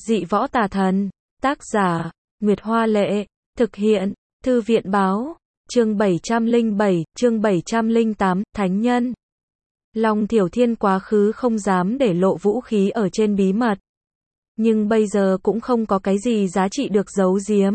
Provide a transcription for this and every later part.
Dị võ tà thần. Tác giả, Nguyệt Hoa Lệ. Thực hiện, Thư viện Báo. Chương 707, chương 708, Thánh Nhân. Long Thiểu Thiên quá khứ không dám để lộ vũ khí ở trên bí mật. Nhưng bây giờ cũng không có cái gì giá trị được giấu giếm.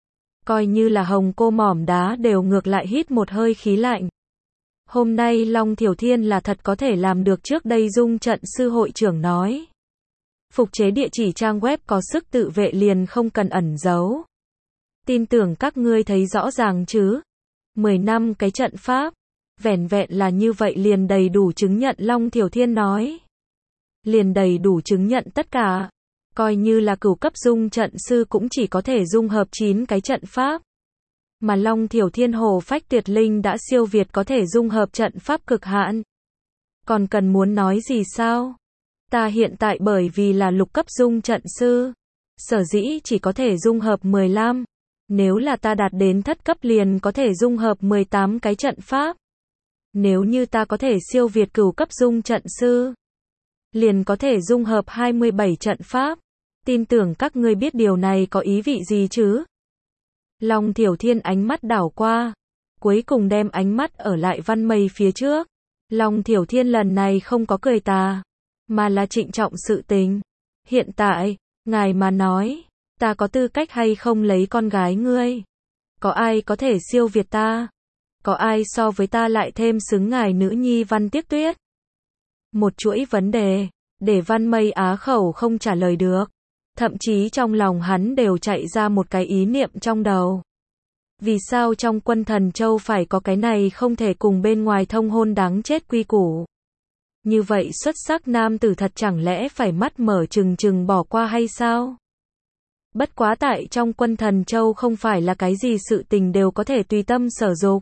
Coi như là Hồng Cô mỏm đá đều ngược lại hít một hơi khí lạnh. Hôm nay Long Thiểu Thiên là thật có thể làm được trước đây Dung Trận Sư hội trưởng nói. Phục chế địa chỉ trang web có sức tự vệ liền không cần ẩn giấu. Tin tưởng các ngươi thấy rõ ràng chứ. 10 năm cái trận pháp. Vẻn vẹn là như vậy liền đầy đủ chứng nhận, Long Thiểu Thiên nói. Liền đầy đủ chứng nhận tất cả. Coi như là cửu cấp Dung Trận Sư cũng chỉ có thể dung hợp 9 cái trận pháp. Mà Long Thiểu Thiên Hổ Phách Tuyệt Linh đã siêu việt có thể dung hợp trận pháp cực hạn. Còn cần muốn nói gì sao? Ta hiện tại bởi vì là lục cấp Dung Trận Sư, sở dĩ chỉ có thể dung hợp 15. Nếu là ta đạt đến thất cấp liền có thể dung hợp 18 cái trận pháp. Nếu như ta có thể siêu việt cửu cấp Dung Trận Sư, liền có thể dung hợp 27 trận pháp. Tin tưởng các ngươi biết điều này có ý vị gì chứ? Long Thiểu Thiên ánh mắt đảo qua, cuối cùng đem ánh mắt ở lại Văn Mây phía trước. Long Thiểu Thiên lần này không có cười tà, mà là trịnh trọng sự tình. Hiện tại, ngài mà nói, ta có tư cách hay không lấy con gái ngươi? Có ai có thể siêu việt ta? Có ai so với ta lại thêm xứng ngài nữ nhi Văn Tiếc Tuyết? Một chuỗi vấn đề, để Văn Mây á khẩu không trả lời được. Thậm chí trong lòng hắn đều chạy ra một cái ý niệm trong đầu. Vì sao trong Quân Thần Châu phải có cái này không thể cùng bên ngoài thông hôn đáng chết quy củ? Như vậy xuất sắc nam tử thật chẳng lẽ phải mắt mở trừng trừng bỏ qua hay sao? Bất quá tại trong Quân Thần Châu không phải là cái gì sự tình đều có thể tùy tâm sở dục.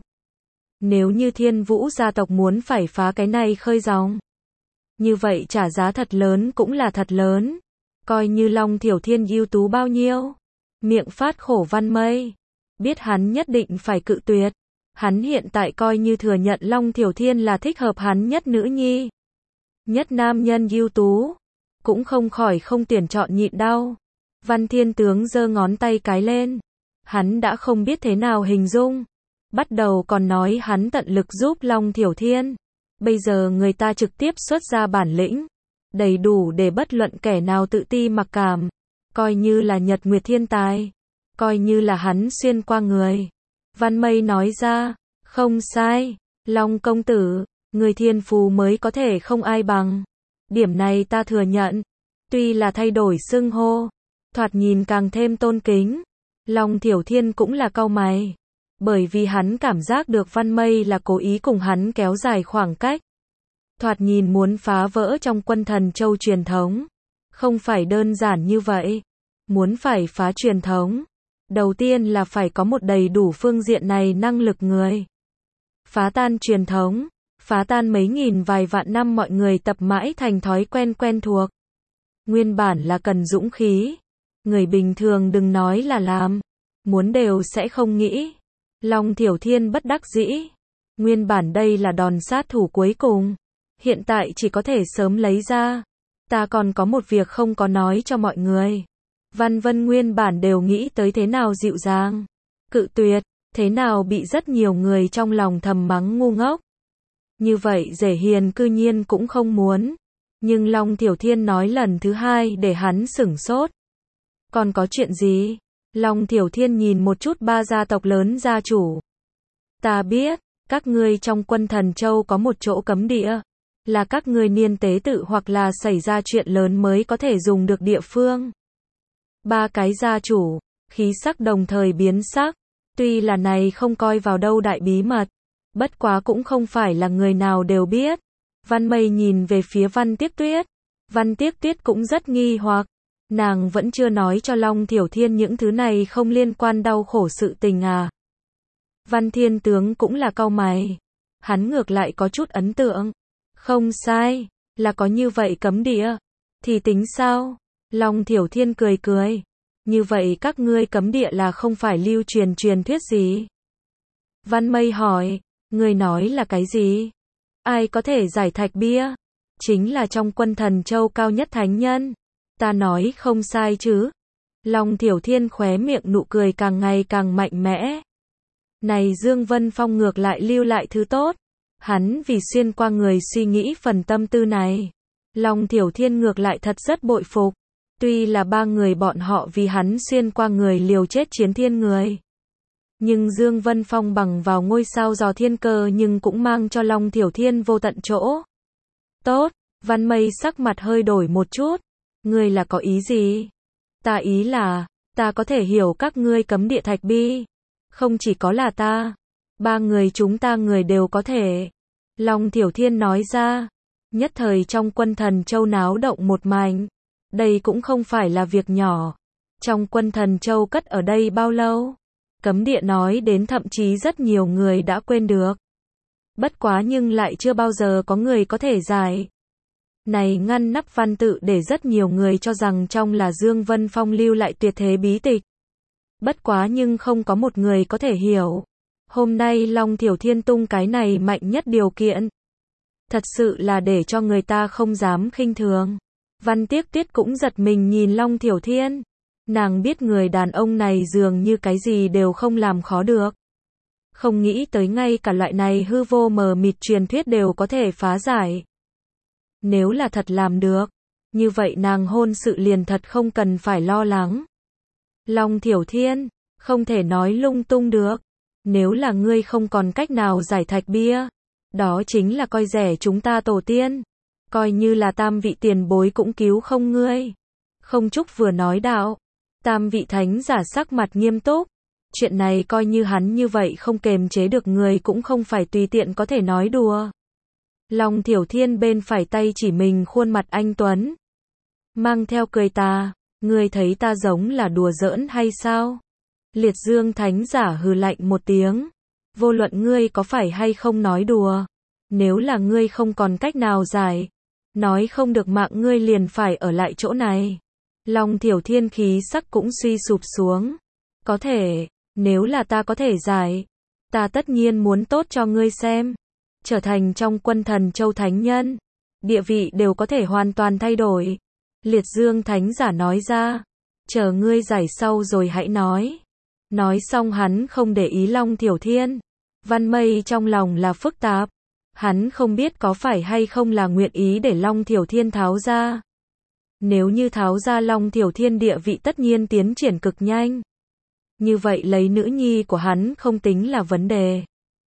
Nếu như Thiên Vũ gia tộc muốn phải phá cái này khơi dòng, như vậy trả giá thật lớn cũng là thật lớn. Coi như Long Thiểu Thiên ưu tú bao nhiêu, miệng phát khổ Văn Mây, biết hắn nhất định phải cự tuyệt. Hắn hiện tại coi như thừa nhận Long Thiểu Thiên là thích hợp hắn nhất nữ nhi, nhất nam nhân ưu tú, cũng không khỏi không tuyển chọn nhịn đau. Văn Thiên Tướng giơ ngón tay cái lên, hắn đã không biết thế nào hình dung. Bắt đầu còn nói hắn tận lực giúp Long Thiểu Thiên, bây giờ người ta trực tiếp xuất ra bản lĩnh, đầy đủ để bất luận kẻ nào tự ti mặc cảm. Coi như là Nhật Nguyệt thiên tài, coi như là hắn xuyên qua người. Văn Mây nói ra, không sai, Long công tử, người thiên phú mới có thể không ai bằng. Điểm này ta thừa nhận. Tuy là thay đổi xưng hô, thoạt nhìn càng thêm tôn kính. Long Thiểu Thiên cũng là cau mày, bởi vì hắn cảm giác được Văn Mây là cố ý cùng hắn kéo dài khoảng cách. Thoạt nhìn muốn phá vỡ trong Quân Thần Châu truyền thống. Không phải đơn giản như vậy. Muốn phải phá truyền thống, đầu tiên là phải có một đầy đủ phương diện này năng lực người. Phá tan truyền thống, phá tan mấy nghìn vài vạn năm mọi người tập mãi thành thói quen quen thuộc. Nguyên bản là cần dũng khí. Người bình thường đừng nói là làm, muốn đều sẽ không nghĩ. Long Thiểu Thiên bất đắc dĩ. Nguyên bản đây là đòn sát thủ cuối cùng. Hiện tại chỉ có thể sớm lấy ra. Ta còn có một việc không có nói cho mọi người. Văn Vân nguyên bản đều nghĩ tới thế nào dịu dàng, cự tuyệt, thế nào bị rất nhiều người trong lòng thầm mắng ngu ngốc. Như vậy Dễ Hiền cư nhiên cũng không muốn. Nhưng Long Thiểu Thiên nói lần thứ hai để hắn sửng sốt. Còn có chuyện gì? Long Thiểu Thiên nhìn một chút ba gia tộc lớn gia chủ. Ta biết, các ngươi trong Quân Thần Châu có một chỗ cấm địa. Là các ngươi niên tế tự hoặc là xảy ra chuyện lớn mới có thể dùng được địa phương. Ba cái gia chủ, khí sắc đồng thời biến sắc. Tuy là này không coi vào đâu đại bí mật, bất quá cũng không phải là người nào đều biết. Văn Mây nhìn về phía Văn Tiếc Tuyết. Văn Tiếc Tuyết cũng rất nghi hoặc. Nàng vẫn chưa nói cho Long Thiểu Thiên những thứ này không liên quan đau khổ sự tình à. Văn Thiên Tướng cũng là cau mày. Hắn ngược lại có chút ấn tượng. Không sai, là có như vậy cấm địa. Thì tính sao? Long Thiểu Thiên cười cười. Như vậy các ngươi cấm địa là không phải lưu truyền truyền thuyết gì? Văn Mây hỏi, người nói là cái gì? Ai có thể giải thạch bia? Chính là trong Quân Thần Châu cao nhất thánh nhân. Ta nói không sai chứ? Long Thiểu Thiên khóe miệng nụ cười càng ngày càng mạnh mẽ. Này Dương Vân Phong ngược lại lưu lại thứ tốt. Hắn vì xuyên qua người suy nghĩ phần tâm tư này. Long Thiểu Thiên ngược lại thật rất bội phục. Tuy là ba người bọn họ vì hắn xuyên qua người liều chết chiến thiên người. Nhưng Dương Vân Phong bằng vào ngôi sao dò thiên cơ nhưng cũng mang cho Long Thiểu Thiên vô tận chỗ. Tốt, Văn Mây sắc mặt hơi đổi một chút. Ngươi là có ý gì? Ta ý là, ta có thể hiểu các ngươi cấm địa thạch bi. Không chỉ có là ta. Ba người chúng ta người đều có thể. Long Thiểu Thiên nói ra. Nhất thời trong Quân Thần Châu náo động một mảnh. Đây cũng không phải là việc nhỏ. Trong Quân Thần Châu cất ở đây bao lâu? Cấm địa nói đến thậm chí rất nhiều người đã quên được. Bất quá nhưng lại chưa bao giờ có người có thể giải. Này ngăn nắp văn tự để rất nhiều người cho rằng trong là Dương Vân Phong lưu lại tuyệt thế bí tịch. Bất quá nhưng không có một người có thể hiểu. Hôm nay Long Thiểu Thiên tung cái này mạnh nhất điều kiện. Thật sự là để cho người ta không dám khinh thường. Văn Tiếc Tuyết cũng giật mình nhìn Long Thiểu Thiên. Nàng biết người đàn ông này dường như cái gì đều không làm khó được. Không nghĩ tới ngay cả loại này hư vô mờ mịt truyền thuyết đều có thể phá giải. Nếu là thật làm được, như vậy nàng hôn sự liền thật không cần phải lo lắng. Long Thiểu Thiên, không thể nói lung tung được. Nếu là ngươi không còn cách nào giải thạch bia, đó chính là coi rẻ chúng ta tổ tiên. Coi như là tam vị tiền bối cũng cứu không ngươi. Không Trúc vừa nói đạo. Tam vị thánh giả sắc mặt nghiêm túc. Chuyện này coi như hắn như vậy không kềm chế được người cũng không phải tùy tiện có thể nói đùa. Long Thiểu Thiên bên phải tay chỉ mình khuôn mặt anh Tuấn. Mang theo cười ta, ngươi thấy ta giống là đùa giỡn hay sao? Liệt Dương thánh giả hừ lạnh một tiếng. Vô luận ngươi có phải hay không nói đùa. Nếu là ngươi không còn cách nào giải. Nói không được mạng ngươi liền phải ở lại chỗ này. Long Thiểu Thiên khí sắc cũng suy sụp xuống. Có thể, nếu là ta có thể giải. Ta tất nhiên muốn tốt cho ngươi xem. Trở thành trong Quân Thần Châu thánh nhân. Địa vị đều có thể hoàn toàn thay đổi. Liệt Dương thánh giả nói ra. Chờ ngươi giải sau rồi hãy nói. Nói xong hắn không để ý Long Thiểu Thiên. Văn Mây trong lòng là phức tạp. Hắn không biết có phải hay không là nguyện ý để Long Thiểu Thiên tháo ra. Nếu như tháo ra Long Thiểu Thiên địa vị tất nhiên tiến triển cực nhanh. Như vậy lấy nữ nhi của hắn không tính là vấn đề.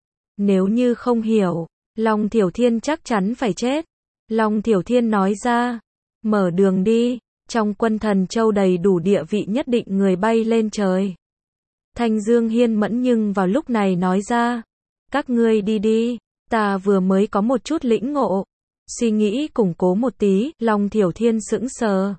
Nếu như không hiểu, Long Thiểu Thiên chắc chắn phải chết. Long Thiểu Thiên nói ra, mở đường đi, trong Quân Thần Châu đầy đủ địa vị nhất định người bay lên trời. Thanh Dương Hiên Mẫn nhưng vào lúc này nói ra, các ngươi đi đi, ta vừa mới có một chút lĩnh ngộ. Suy nghĩ củng cố một tí, Long Thiểu Thiên sững sờ.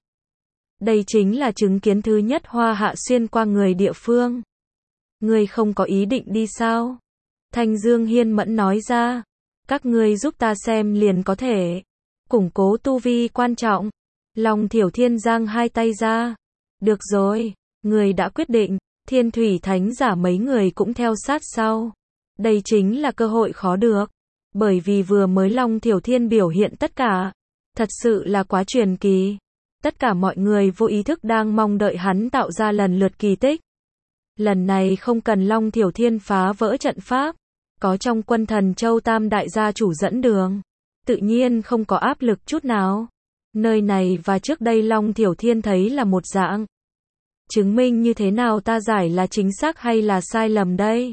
Đây chính là chứng kiến thứ nhất Hoa Hạ xuyên qua người địa phương. Ngươi không có ý định đi sao? Thanh Dương Hiên Mẫn nói ra, các ngươi giúp ta xem liền có thể. Củng cố tu vi quan trọng. Long Thiểu Thiên giang hai tay ra. Được rồi, người đã quyết định. Thiên Thủy Thánh giả mấy người cũng theo sát sau. Đây chính là cơ hội khó được. Bởi vì vừa mới Long Thiểu Thiên biểu hiện tất cả. Thật sự là quá truyền kỳ. Tất cả mọi người vô ý thức đang mong đợi hắn tạo ra lần lượt kỳ tích. Lần này không cần Long Thiểu Thiên phá vỡ trận pháp. Có trong Quân Thần Châu tam đại gia chủ dẫn đường. Tự nhiên không có áp lực chút nào. Nơi này và trước đây Long Thiểu Thiên thấy là một dạng. Chứng minh như thế nào ta giải là chính xác hay là sai lầm đây?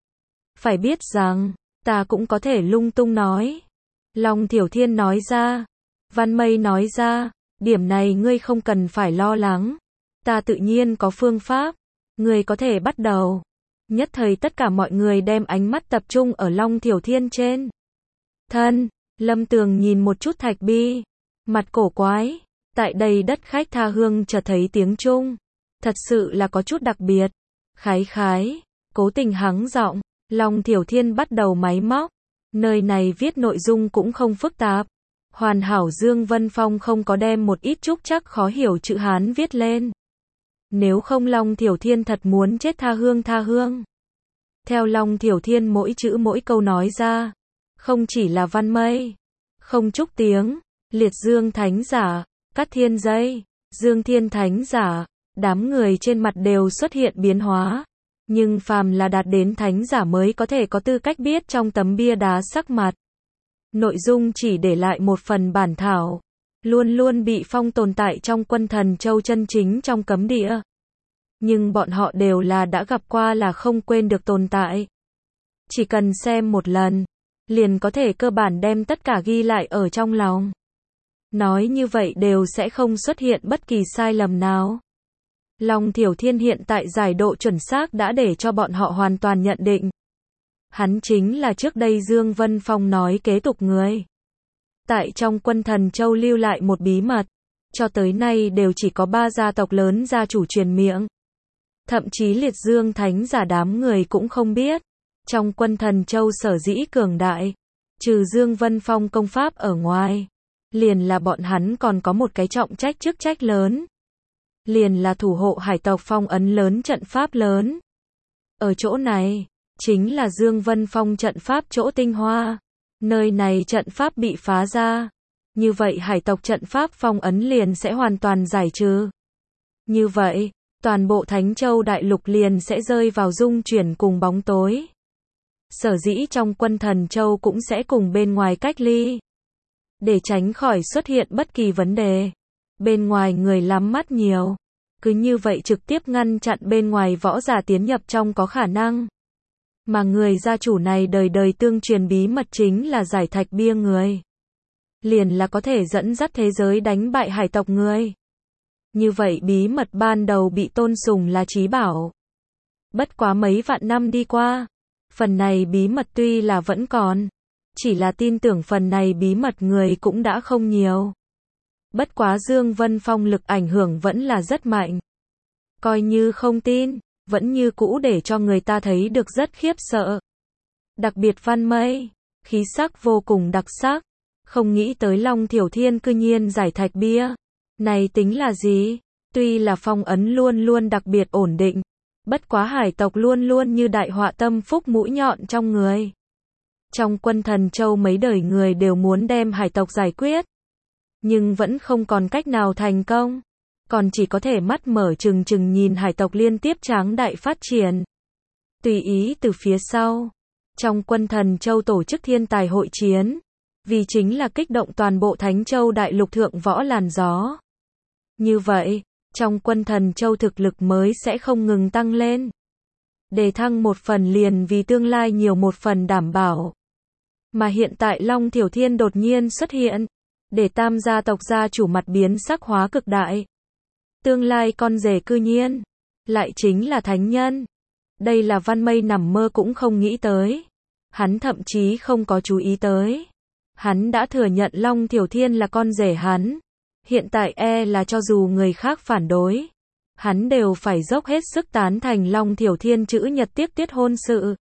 Phải biết rằng, ta cũng có thể lung tung nói. Long Thiểu Thiên nói ra. Văn Mây nói ra, điểm này ngươi không cần phải lo lắng. Ta tự nhiên có phương pháp. Ngươi có thể bắt đầu. Nhất thời tất cả mọi người đem ánh mắt tập trung ở Long Thiểu Thiên trên. Thân, Lâm Tường nhìn một chút thạch bi. Mặt cổ quái. Tại đây đất khách tha hương chợt thấy tiếng Trung. Thật sự là có chút đặc biệt. Khái khái. Cố tình hắng giọng. Long Thiểu Thiên bắt đầu máy móc. Nơi này viết nội dung cũng không phức tạp. Hoàn hảo Dương Vân Phong không có đem một ít trúc trắc khó hiểu chữ Hán viết lên. Nếu không Long Thiểu Thiên thật muốn chết tha hương tha hương. Theo Long Thiểu Thiên mỗi chữ mỗi câu nói ra. Không chỉ là Văn Mây. Không Trúc tiếng. Liệt Dương Thánh giả. Cát Thiên Dây. Dương Thiên Thánh giả, đám người trên mặt đều xuất hiện biến hóa. Nhưng phàm là đạt đến thánh giả mới có thể có tư cách biết trong tấm bia đá sắc mặt. Nội dung chỉ để lại một phần bản thảo. Luôn luôn bị phong tồn tại trong Quân Thần Châu chân chính trong cấm địa. Nhưng bọn họ đều là đã gặp qua là không quên được tồn tại. Chỉ cần xem một lần, liền có thể cơ bản đem tất cả ghi lại ở trong lòng. Nói như vậy đều sẽ không xuất hiện bất kỳ sai lầm nào. Long Thiểu Thiên hiện tại giải độ chuẩn xác đã để cho bọn họ hoàn toàn nhận định. Hắn chính là trước đây Dương Vân Phong nói kế tục người. Tại trong Quân Thần Châu lưu lại một bí mật, cho tới nay đều chỉ có 3 gia tộc lớn gia chủ truyền miệng. Thậm chí Liệt Dương Thánh giả đám người cũng không biết. Trong Quân Thần Châu sở dĩ cường đại, trừ Dương Vân Phong công pháp ở ngoài, liền là bọn hắn còn có một cái trọng trách chức trách lớn. Liền là thủ hộ hải tộc phong ấn lớn trận pháp lớn. Ở chỗ này, chính là Dương Vân Phong trận pháp chỗ tinh hoa. Nơi này trận pháp bị phá ra. Như vậy hải tộc trận pháp phong ấn liền sẽ hoàn toàn giải trừ. Như vậy, toàn bộ Thánh Châu Đại Lục liền sẽ rơi vào dung chuyển cùng bóng tối. Sở dĩ trong Quân Thần Châu cũng sẽ cùng bên ngoài cách ly. Để tránh khỏi xuất hiện bất kỳ vấn đề. Bên ngoài người lắm mắt nhiều. Cứ như vậy trực tiếp ngăn chặn bên ngoài võ giả tiến nhập trong có khả năng. Mà người gia chủ này đời đời tương truyền bí mật chính là giải thạch bia người. Liền là có thể dẫn dắt thế giới đánh bại hải tộc người. Như vậy bí mật ban đầu bị tôn sùng là trí bảo. Bất quá mấy vạn năm đi qua, phần này bí mật tuy là vẫn còn, chỉ là tin tưởng phần này bí mật người cũng đã không nhiều. Bất quá Dương Vân Phong lực ảnh hưởng vẫn là rất mạnh. Coi như không tin, vẫn như cũ để cho người ta thấy được rất khiếp sợ. Đặc biệt Văn Mây, khí sắc vô cùng đặc sắc. Không nghĩ tới Long Thiểu Thiên cư nhiên giải thạch bia. Này tính là gì? Tuy là phong ấn luôn luôn đặc biệt ổn định. Bất quá hải tộc luôn luôn như đại họa tâm phúc mũi nhọn trong người. Trong Quân Thần Châu mấy đời người đều muốn đem hải tộc giải quyết. Nhưng vẫn không còn cách nào thành công. Còn chỉ có thể mắt mở trừng trừng nhìn hải tộc liên tiếp tráng đại phát triển. Tùy ý từ phía sau. Trong Quân Thần Châu tổ chức thiên tài hội chiến. Vì chính là kích động toàn bộ Thánh Châu Đại Lục thượng võ làn gió. Như vậy, trong Quân Thần Châu thực lực mới sẽ không ngừng tăng lên. Đề thăng một phần liền vì tương lai nhiều một phần đảm bảo. Mà hiện tại Long Thiểu Thiên đột nhiên xuất hiện. Để tam gia tộc gia chủ mặt biến sắc hóa cực đại. Tương lai con rể cư nhiên. Lại chính là thánh nhân. Đây là Văn Mây nằm mơ cũng không nghĩ tới. Hắn thậm chí không có chú ý tới. Hắn đã thừa nhận Long Thiểu Thiên là con rể hắn. Hiện tại là cho dù người khác phản đối. Hắn đều phải dốc hết sức tán thành Long Thiểu Thiên chữ nhật tiếp tiết hôn sự.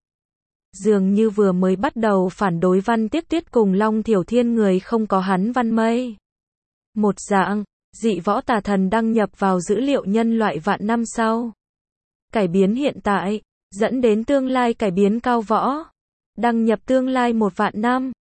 Dường như vừa mới bắt đầu phản đối Văn Tiếp Tiết cùng Long Thiểu Thiên người không có hắn Văn Mây. Một dạng, dị võ tà thần đăng nhập vào dữ liệu nhân loại vạn năm sau. Cải biến hiện tại, dẫn đến tương lai cải biến cao võ. Đăng nhập tương lai 1 vạn năm.